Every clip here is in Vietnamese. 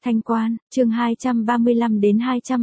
Thanh Quan, chương 235 đến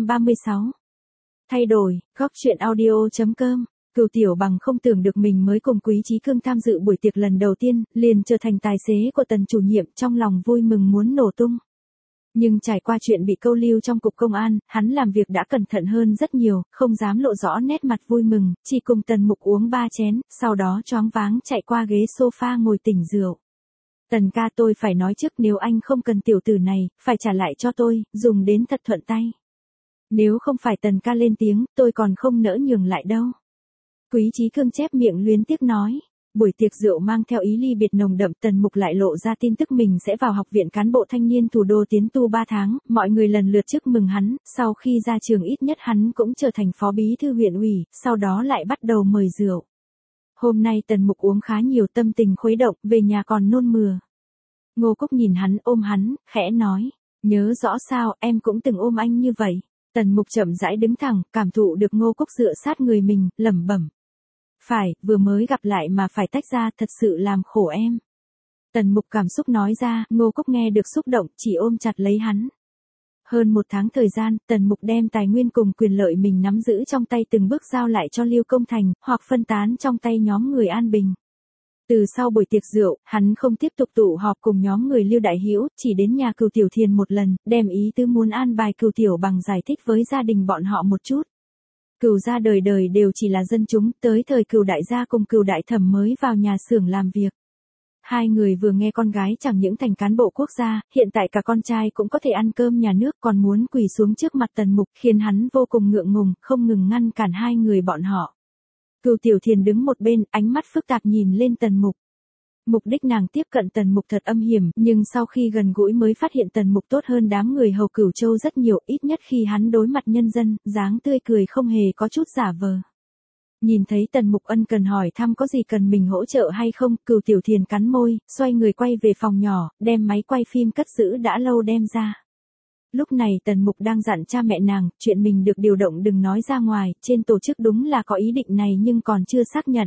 236. Thay đổi, góc truyện audio.com. Cửu Tiểu Bằng không tưởng được mình mới cùng Quý Chí Cương tham dự buổi tiệc lần đầu tiên, liền trở thành tài xế của Tần chủ nhiệm, trong lòng vui mừng muốn nổ tung. Nhưng trải qua chuyện bị câu lưu trong cục công an, hắn làm việc đã cẩn thận hơn rất nhiều, không dám lộ rõ nét mặt vui mừng, chỉ cùng Tần Mục uống 3 chén, sau đó choáng váng chạy qua ghế sofa ngồi tỉnh rượu. Tần ca, tôi phải nói trước, nếu anh không cần tiểu tử này, phải trả lại cho tôi, dùng đến thật thuận tay. Nếu không phải Tần ca lên tiếng, tôi còn không nỡ nhường lại đâu. Quý Chí Cương chép miệng luyến tiếc nói. Buổi tiệc rượu mang theo ý ly biệt nồng đậm, Tần Mục lại lộ ra tin tức mình sẽ vào học viện cán bộ thanh niên thủ đô tiến tu 3 tháng, mọi người lần lượt chúc mừng hắn, sau khi ra trường ít nhất hắn cũng trở thành phó bí thư huyện ủy, sau đó lại bắt đầu mời rượu. Hôm nay Tần Mục uống khá nhiều, tâm tình khuấy động, về nhà còn nôn mửa. Ngô Cúc nhìn hắn, ôm hắn, khẽ nói, nhớ rõ sao, em cũng từng ôm anh như vậy. Tần Mục chậm rãi đứng thẳng, cảm thụ được Ngô Cúc dựa sát người mình, lẩm bẩm. Phải, vừa mới gặp lại mà phải tách ra, thật sự làm khổ em. Tần Mục cảm xúc nói ra, Ngô Cúc nghe được xúc động, chỉ ôm chặt lấy hắn. Hơn 1 tháng thời gian, Tần Mục đem tài nguyên cùng quyền lợi mình nắm giữ trong tay từng bước giao lại cho Lưu Công Thành, hoặc phân tán trong tay nhóm người An Bình. Từ sau buổi tiệc rượu, hắn không tiếp tục tụ họp cùng nhóm người Lưu Đại Hữu, chỉ đến nhà Cửu Tiểu Thiền một lần, đem ý tứ muốn an bài Cửu Tiểu Bằng giải thích với gia đình bọn họ một chút. Cửu gia đời đời đều chỉ là dân chúng, tới thời Cửu đại gia cùng Cửu đại thẩm mới vào nhà xưởng làm việc. Hai người vừa nghe con gái chẳng những thành cán bộ quốc gia, hiện tại cả con trai cũng có thể ăn cơm nhà nước, còn muốn quỳ xuống trước mặt Tần Mục, khiến hắn vô cùng ngượng ngùng, không ngừng ngăn cản hai người bọn họ. Cửu Tiểu Thiền đứng một bên, ánh mắt phức tạp nhìn lên Tần Mục. Mục đích nàng tiếp cận Tần Mục thật âm hiểm, nhưng sau khi gần gũi mới phát hiện Tần Mục tốt hơn đám người hầu Cửu Châu rất nhiều, ít nhất khi hắn đối mặt nhân dân, dáng tươi cười không hề có chút giả vờ. Nhìn thấy Tần Mục ân cần hỏi thăm có gì cần mình hỗ trợ hay không, Cửu Tiểu Thiền cắn môi, xoay người quay về phòng nhỏ, đem máy quay phim cất giữ đã lâu đem ra. Lúc này Tần Mục đang dặn cha mẹ nàng, chuyện mình được điều động đừng nói ra ngoài, trên tổ chức đúng là có ý định này nhưng còn chưa xác nhận.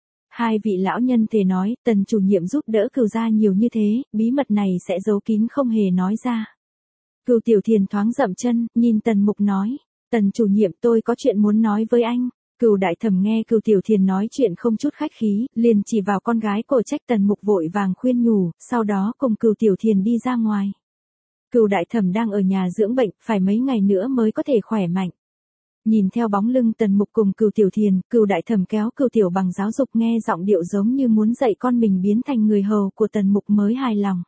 Hai vị lão nhân thề nói, Tần chủ nhiệm giúp đỡ Cửu gia nhiều như thế, bí mật này sẽ giấu kín không hề nói ra. Cửu Tiểu Thiền thoáng dậm chân, nhìn Tần Mục nói, Tần chủ nhiệm, tôi có chuyện muốn nói với anh. Cửu đại thẩm nghe Cửu Tiểu Thiền nói chuyện không chút khách khí, liền chỉ vào con gái cổ trách. Tần Mục vội vàng khuyên nhủ, sau đó cùng Cửu Tiểu Thiền đi ra ngoài. Cửu đại thẩm đang ở nhà dưỡng bệnh, phải mấy ngày nữa mới có thể khỏe mạnh. Nhìn theo bóng lưng Tần Mục cùng Cửu Tiểu Thiền, Cửu đại thẩm kéo Cửu Tiểu Bằng giáo dục, nghe giọng điệu giống như muốn dạy con mình biến thành người hầu của Tần Mục mới hài lòng.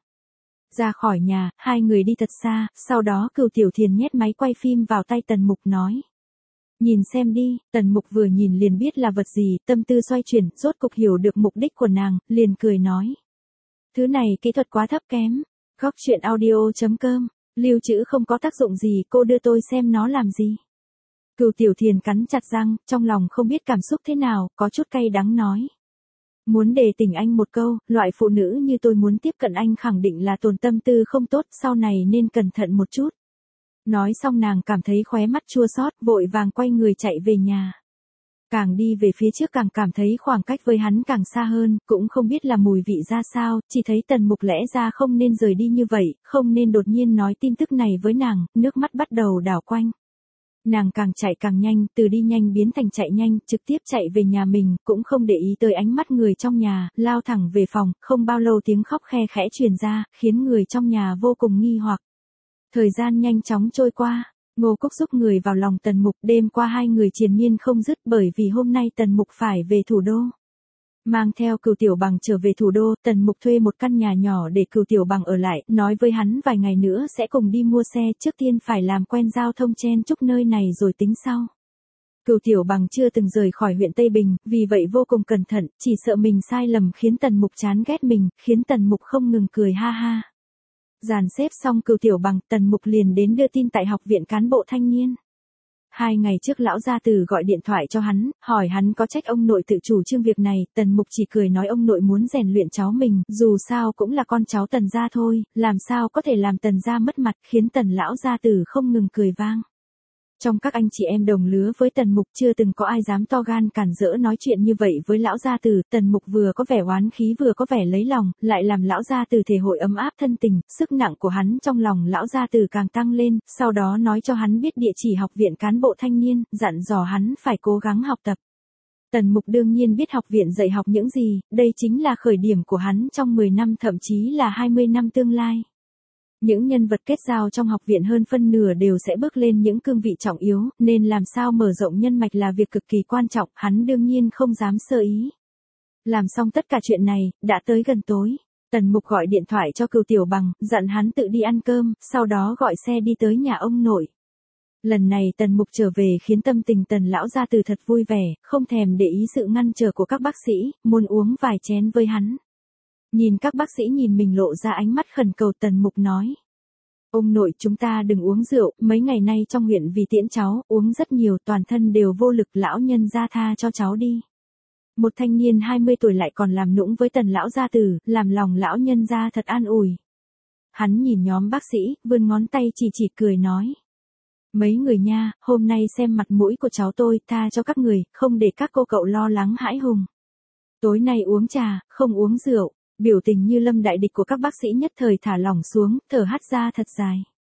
Ra khỏi nhà, hai người đi thật xa, sau đó Cửu Tiểu Thiền nhét máy quay phim vào tay Tần Mục nói. Nhìn xem đi. Tần Mục vừa nhìn liền biết là vật gì, tâm tư xoay chuyển, rốt cục hiểu được mục đích của nàng, liền cười nói. Thứ này kỹ thuật quá thấp kém. Góc truyện audio.com, lưu trữ không có tác dụng gì, cô đưa tôi xem nó làm gì. Cửu Tiểu Thiền cắn chặt răng, trong lòng không biết cảm xúc thế nào, có chút cay đắng nói. Muốn đề tỉnh anh một câu, loại phụ nữ như tôi muốn tiếp cận anh khẳng định là tồn tâm tư không tốt, sau này nên cẩn thận một chút. Nói xong nàng cảm thấy khóe mắt chua xót, vội vàng quay người chạy về nhà. Càng đi về phía trước càng cảm thấy khoảng cách với hắn càng xa hơn, cũng không biết là mùi vị ra sao, chỉ thấy Tần Mục lẽ ra không nên rời đi như vậy, không nên đột nhiên nói tin tức này với nàng, nước mắt bắt đầu đảo quanh. Nàng càng chạy càng nhanh, từ đi nhanh biến thành chạy nhanh, trực tiếp chạy về nhà mình, cũng không để ý tới ánh mắt người trong nhà, lao thẳng về phòng, không bao lâu tiếng khóc khe khẽ truyền ra, khiến người trong nhà vô cùng nghi hoặc. Thời gian nhanh chóng trôi qua, Ngô Cúc giúp người vào lòng Tần Mục, đêm qua hai người triền miên không dứt bởi vì hôm nay Tần Mục phải về thủ đô. Mang theo Cửu Tiểu Bằng trở về thủ đô, Tần Mục thuê một căn nhà nhỏ để Cửu Tiểu Bằng ở lại, nói với hắn vài ngày nữa sẽ cùng đi mua xe, trước tiên phải làm quen giao thông chen chúc nơi này rồi tính sau. Cửu Tiểu Bằng chưa từng rời khỏi huyện Tây Bình, vì vậy vô cùng cẩn thận, chỉ sợ mình sai lầm khiến Tần Mục chán ghét mình, khiến Tần Mục không ngừng cười ha ha. Dàn xếp xong Cửu Tiểu Bằng, Tần Mục liền đến đưa tin tại học viện cán bộ thanh niên. 2 ngày trước lão gia tử gọi điện thoại cho hắn, hỏi hắn có trách ông nội tự chủ trương việc này, Tần Mục chỉ cười nói ông nội muốn rèn luyện cháu mình, dù sao cũng là con cháu Tần gia thôi, làm sao có thể làm Tần gia mất mặt, khiến Tần lão gia tử không ngừng cười vang. Trong các anh chị em đồng lứa với Tần Mục chưa từng có ai dám to gan cản rỡ nói chuyện như vậy với lão gia tử. Tần Mục vừa có vẻ oán khí vừa có vẻ lấy lòng, lại làm lão gia tử thể hội ấm áp thân tình, sức nặng của hắn trong lòng lão gia tử càng tăng lên, sau đó nói cho hắn biết địa chỉ học viện cán bộ thanh niên, dặn dò hắn phải cố gắng học tập. Tần Mục đương nhiên biết học viện dạy học những gì, đây chính là khởi điểm của hắn trong 10 năm thậm chí là 20 năm tương lai. Những nhân vật kết giao trong học viện hơn phân nửa đều sẽ bước lên những cương vị trọng yếu, nên làm sao mở rộng nhân mạch là việc cực kỳ quan trọng, hắn đương nhiên không dám sơ ý. Làm xong tất cả chuyện này, đã tới gần tối. Tần Mục gọi điện thoại cho Cửu Tiểu Bằng, dặn hắn tự đi ăn cơm, sau đó gọi xe đi tới nhà ông nội. Lần này Tần Mục trở về khiến tâm tình Tần lão gia tử thật vui vẻ, không thèm để ý sự ngăn trở của các bác sĩ, muốn uống vài chén với hắn. Nhìn các bác sĩ nhìn mình lộ ra ánh mắt khẩn cầu, Tần Mục nói. Ông nội, chúng ta đừng uống rượu, mấy ngày nay trong huyện vì tiễn cháu, uống rất nhiều, toàn thân đều vô lực, lão nhân gia tha cho cháu đi. Một thanh niên 20 tuổi lại còn làm nũng với Tần lão gia tử, làm lòng lão nhân gia thật an ủi. Hắn nhìn nhóm bác sĩ, vươn ngón tay chỉ cười nói. Mấy người nha, hôm nay xem mặt mũi của cháu tôi, tha cho các người, không để các cô cậu lo lắng hãi hùng. Tối nay uống trà, không uống rượu. Biểu tình như lâm đại địch của các bác sĩ nhất thời thả lỏng xuống, thở hắt ra thật dài.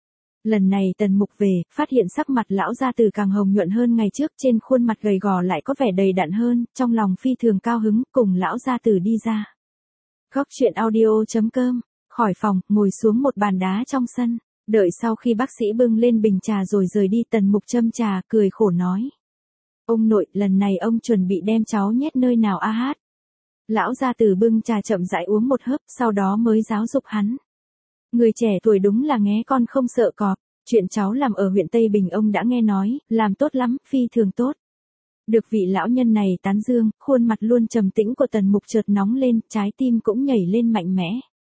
Lần này Tần Mục về, phát hiện sắc mặt lão gia tử càng hồng nhuận hơn ngày trước, trên khuôn mặt gầy gò lại có vẻ đầy đặn hơn, trong lòng phi thường cao hứng, cùng lão gia tử đi ra. Góc truyện audio.com, khỏi phòng, ngồi xuống một bàn đá trong sân, đợi sau khi bác sĩ bưng lên bình trà rồi rời đi. Tần Mục châm trà, cười khổ nói. Ông nội, lần này ông chuẩn bị đem cháu nhét nơi nào a hát? Lão gia tử bưng trà chậm rãi uống một hớp, sau đó mới giáo dục hắn. Người trẻ tuổi đúng là nghé con không sợ cọp, chuyện cháu làm ở huyện Tây Bình ông đã nghe nói, làm tốt lắm, phi thường tốt. Được vị lão nhân này tán dương, khuôn mặt luôn trầm tĩnh của Tần Mục chợt nóng lên, trái tim cũng nhảy lên mạnh mẽ.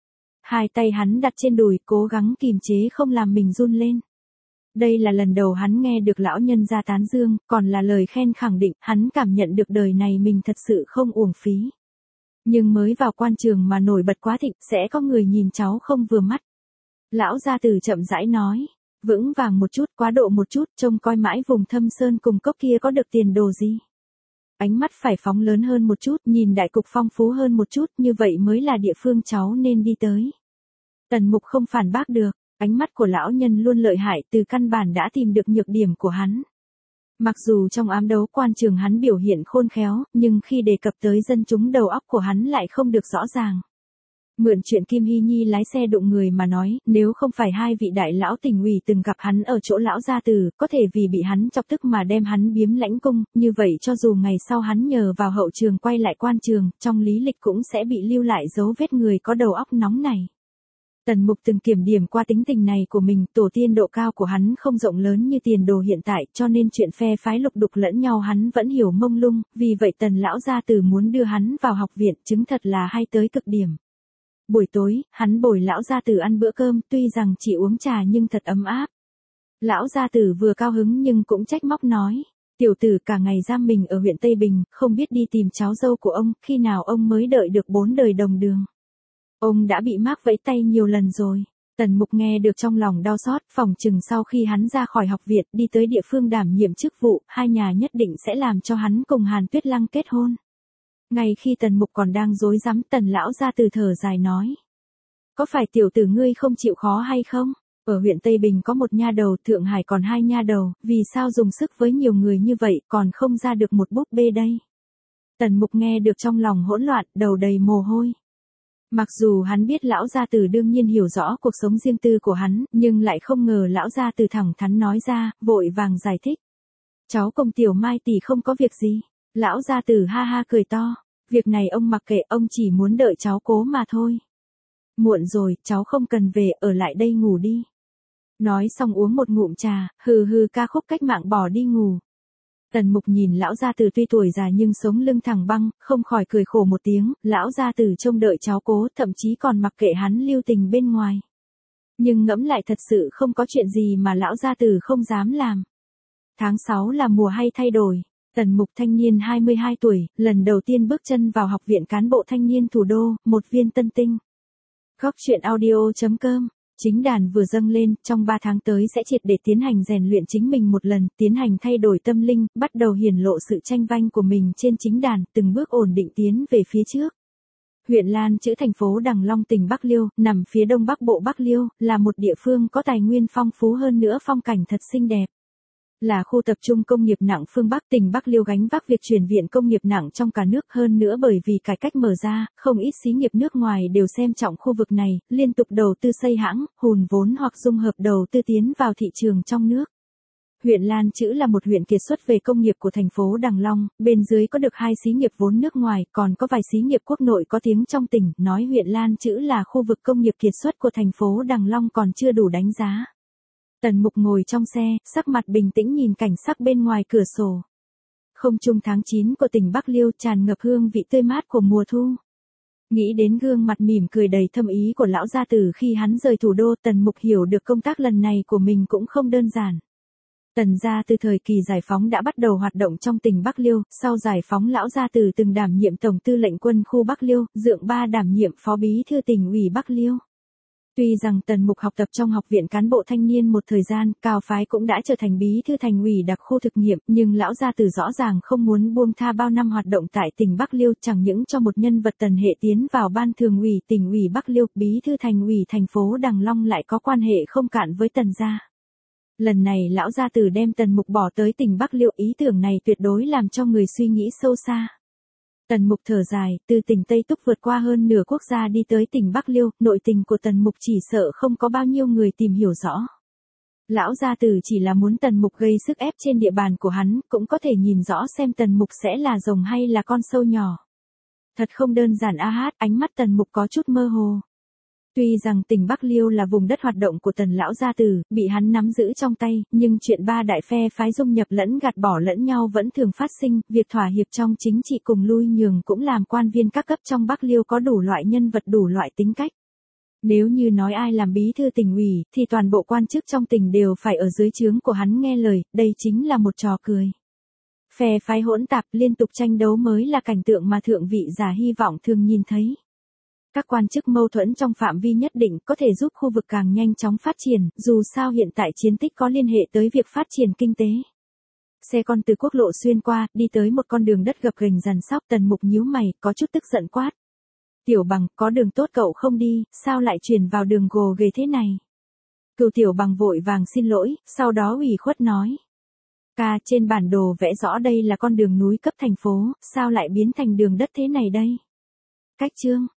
Hai tay hắn đặt trên đùi, cố gắng kìm chế không làm mình run lên. Đây là lần đầu hắn nghe được lão nhân gia tán dương, còn là lời khen khẳng định, hắn cảm nhận được đời này mình thật sự không uổng phí. Nhưng mới vào quan trường mà nổi bật quá thịnh, sẽ có người nhìn cháu không vừa mắt. Lão gia tử chậm rãi nói, vững vàng một chút, quá độ một chút, trông coi mãi vùng thâm sơn cùng cốc kia có được tiền đồ gì. Ánh mắt phải phóng lớn hơn một chút, nhìn đại cục phong phú hơn một chút, như vậy mới là địa phương cháu nên đi tới. Tần Mục không phản bác được, ánh mắt của lão nhân luôn lợi hại, từ căn bản đã tìm được nhược điểm của hắn. Mặc dù trong ám đấu quan trường hắn biểu hiện khôn khéo, nhưng khi đề cập tới dân chúng đầu óc của hắn lại không được rõ ràng. Mượn chuyện Kim Hy Nhi lái xe đụng người mà nói, nếu không phải hai vị đại lão tỉnh ủy từng gặp hắn ở chỗ lão gia tử, có thể vì bị hắn chọc tức mà đem hắn biếm lãnh cung, như vậy cho dù ngày sau hắn nhờ vào hậu trường quay lại quan trường, trong lý lịch cũng sẽ bị lưu lại dấu vết người có đầu óc nóng này. Tần Mục từng kiểm điểm qua tính tình này của mình, tổ tiên độ cao của hắn không rộng lớn như tiền đồ hiện tại, cho nên chuyện phe phái lục đục lẫn nhau hắn vẫn hiểu mông lung, vì vậy Tần lão gia tử muốn đưa hắn vào học viện, chứng thật là hay tới cực điểm. Buổi tối, hắn bồi lão gia tử ăn bữa cơm, tuy rằng chỉ uống trà nhưng thật ấm áp. Lão gia tử vừa cao hứng nhưng cũng trách móc nói, tiểu tử cả ngày giam mình ở huyện Tây Bình, không biết đi tìm cháu dâu của ông, khi nào ông mới đợi được 4 đời đồng đường. Ông đã bị mác vẫy tay nhiều lần rồi. Tần Mục nghe được trong lòng đau xót, phỏng chừng sau khi hắn ra khỏi học viện, đi tới địa phương đảm nhiệm chức vụ, hai nhà nhất định sẽ làm cho hắn cùng Hàn Tuyết Lăng kết hôn. Ngay khi Tần Mục còn đang rối rắm, Tần lão gia tử thở dài nói. Có phải tiểu tử ngươi không chịu khó hay không? Ở huyện Tây Bình có một nha đầu, Thượng Hải còn 2 nha đầu, vì sao dùng sức với nhiều người như vậy, còn không ra được một búp bê đây? Tần Mục nghe được trong lòng hỗn loạn, đầu đầy mồ hôi. Mặc dù hắn biết lão gia tử đương nhiên hiểu rõ cuộc sống riêng tư của hắn, nhưng lại không ngờ lão gia tử thẳng thắn nói ra, vội vàng giải thích. Cháu cùng tiểu Mai tỷ không có việc gì. Lão gia tử ha ha cười to. Việc này ông mặc kệ, ông chỉ muốn đợi cháu cố mà thôi. Muộn rồi, cháu không cần về, ở lại đây ngủ đi. Nói xong uống một ngụm trà, hừ hừ ca khúc cách mạng bỏ đi ngủ. Tần Mục nhìn lão gia tử tuy tuổi già nhưng sống lưng thẳng băng, không khỏi cười khổ một tiếng, lão gia tử trông đợi cháu cố, thậm chí còn mặc kệ hắn lưu tình bên ngoài. Nhưng ngẫm lại thật sự không có chuyện gì mà lão gia tử không dám làm. Tháng 6 là mùa hay thay đổi. Tần Mục thanh niên 22 tuổi, lần đầu tiên bước chân vào học viện cán bộ thanh niên thủ đô, một viên tân tinh. Góc truyện audio.com Chính đàn vừa dâng lên, trong 3 tháng tới sẽ triệt để tiến hành rèn luyện chính mình một lần, tiến hành thay đổi tâm linh, bắt đầu hiển lộ sự tranh vanh của mình trên chính đàn, từng bước ổn định tiến về phía trước. Huyện Lan Chữ thành phố Đằng Long tỉnh Bắc Liêu, nằm phía đông bắc bộ Bắc Liêu, là một địa phương có tài nguyên phong phú hơn nữa phong cảnh thật xinh đẹp. Là khu tập trung công nghiệp nặng phương Bắc, tỉnh Bắc Liêu gánh vác việc chuyển viện công nghiệp nặng trong cả nước, hơn nữa bởi vì cải cách mở ra, không ít xí nghiệp nước ngoài đều xem trọng khu vực này, liên tục đầu tư xây hãng, hùn vốn hoặc dung hợp đầu tư tiến vào thị trường trong nước. Huyện Lan Chữ là một huyện kiệt xuất về công nghiệp của thành phố Đằng Long, bên dưới có được 2 xí nghiệp vốn nước ngoài, còn có vài xí nghiệp quốc nội có tiếng trong tỉnh, nói huyện Lan Chữ là khu vực công nghiệp kiệt xuất của thành phố Đằng Long còn chưa đủ đánh giá. Tần Mục ngồi trong xe, sắc mặt bình tĩnh nhìn cảnh sắc bên ngoài cửa sổ. Không trung tháng 9 của tỉnh Bắc Liêu tràn ngập hương vị tươi mát của mùa thu. Nghĩ đến gương mặt mỉm cười đầy thâm ý của lão gia tử khi hắn rời thủ đô, Tần Mục hiểu được công tác lần này của mình cũng không đơn giản. Tần gia từ thời kỳ giải phóng đã bắt đầu hoạt động trong tỉnh Bắc Liêu, sau giải phóng lão gia tử từng đảm nhiệm tổng tư lệnh quân khu Bắc Liêu, Dượng Ba đảm nhiệm phó bí thư tỉnh ủy Bắc Liêu. Tuy rằng Tần Mục học tập trong học viện cán bộ thanh niên một thời gian, cao phái cũng đã trở thành bí thư thành ủy đặc khu thực nghiệm, nhưng lão gia tử rõ ràng không muốn buông tha bao năm hoạt động tại tỉnh Bắc Liêu, chẳng những cho một nhân vật Tần hệ tiến vào ban thường ủy tỉnh ủy Bắc Liêu, bí thư thành ủy thành phố Đằng Long lại có quan hệ không cạn với Tần gia. Lần này lão gia tử đem Tần Mục bỏ tới tỉnh Bắc Liêu, ý tưởng này tuyệt đối làm cho người suy nghĩ sâu xa. Tần Mục thở dài, từ tỉnh Tây Túc vượt qua hơn nửa quốc gia đi tới tỉnh Bắc Liêu, nội tình của Tần Mục chỉ sợ không có bao nhiêu người tìm hiểu rõ. Lão gia tử chỉ là muốn Tần Mục gây sức ép trên địa bàn của hắn, cũng có thể nhìn rõ xem Tần Mục sẽ là rồng hay là con sâu nhỏ. Thật không đơn giản a hát, ánh mắt Tần Mục có chút mơ hồ. Tuy rằng tỉnh Bắc Liêu là vùng đất hoạt động của Tần lão gia tử, bị hắn nắm giữ trong tay, nhưng chuyện ba đại phe phái dung nhập lẫn gạt bỏ lẫn nhau vẫn thường phát sinh, việc thỏa hiệp trong chính trị cùng lui nhường cũng làm quan viên các cấp trong Bắc Liêu có đủ loại nhân vật đủ loại tính cách. Nếu như nói ai làm bí thư tỉnh ủy, thì toàn bộ quan chức trong tỉnh đều phải ở dưới trướng của hắn nghe lời, đây chính là một trò cười. Phe phái hỗn tạp liên tục tranh đấu mới là cảnh tượng mà thượng vị giả hy vọng thường nhìn thấy. Các quan chức mâu thuẫn trong phạm vi nhất định có thể giúp khu vực càng nhanh chóng phát triển, dù sao hiện tại chiến tích có liên hệ tới việc phát triển kinh tế. Xe con từ quốc lộ xuyên qua, đi tới một con đường đất gập ghềnh rằn sóc, Tần Mục nhíu mày, có chút tức giận quát. Tiểu Bằng, có đường tốt cậu không đi, sao lại chuyển vào đường gồ ghề thế này? Cửu Tiểu Bằng vội vàng xin lỗi, sau đó ủy khuất nói. Ca, trên bản đồ vẽ rõ đây là con đường núi cấp thành phố, sao lại biến thành đường đất thế này đây? Cách chương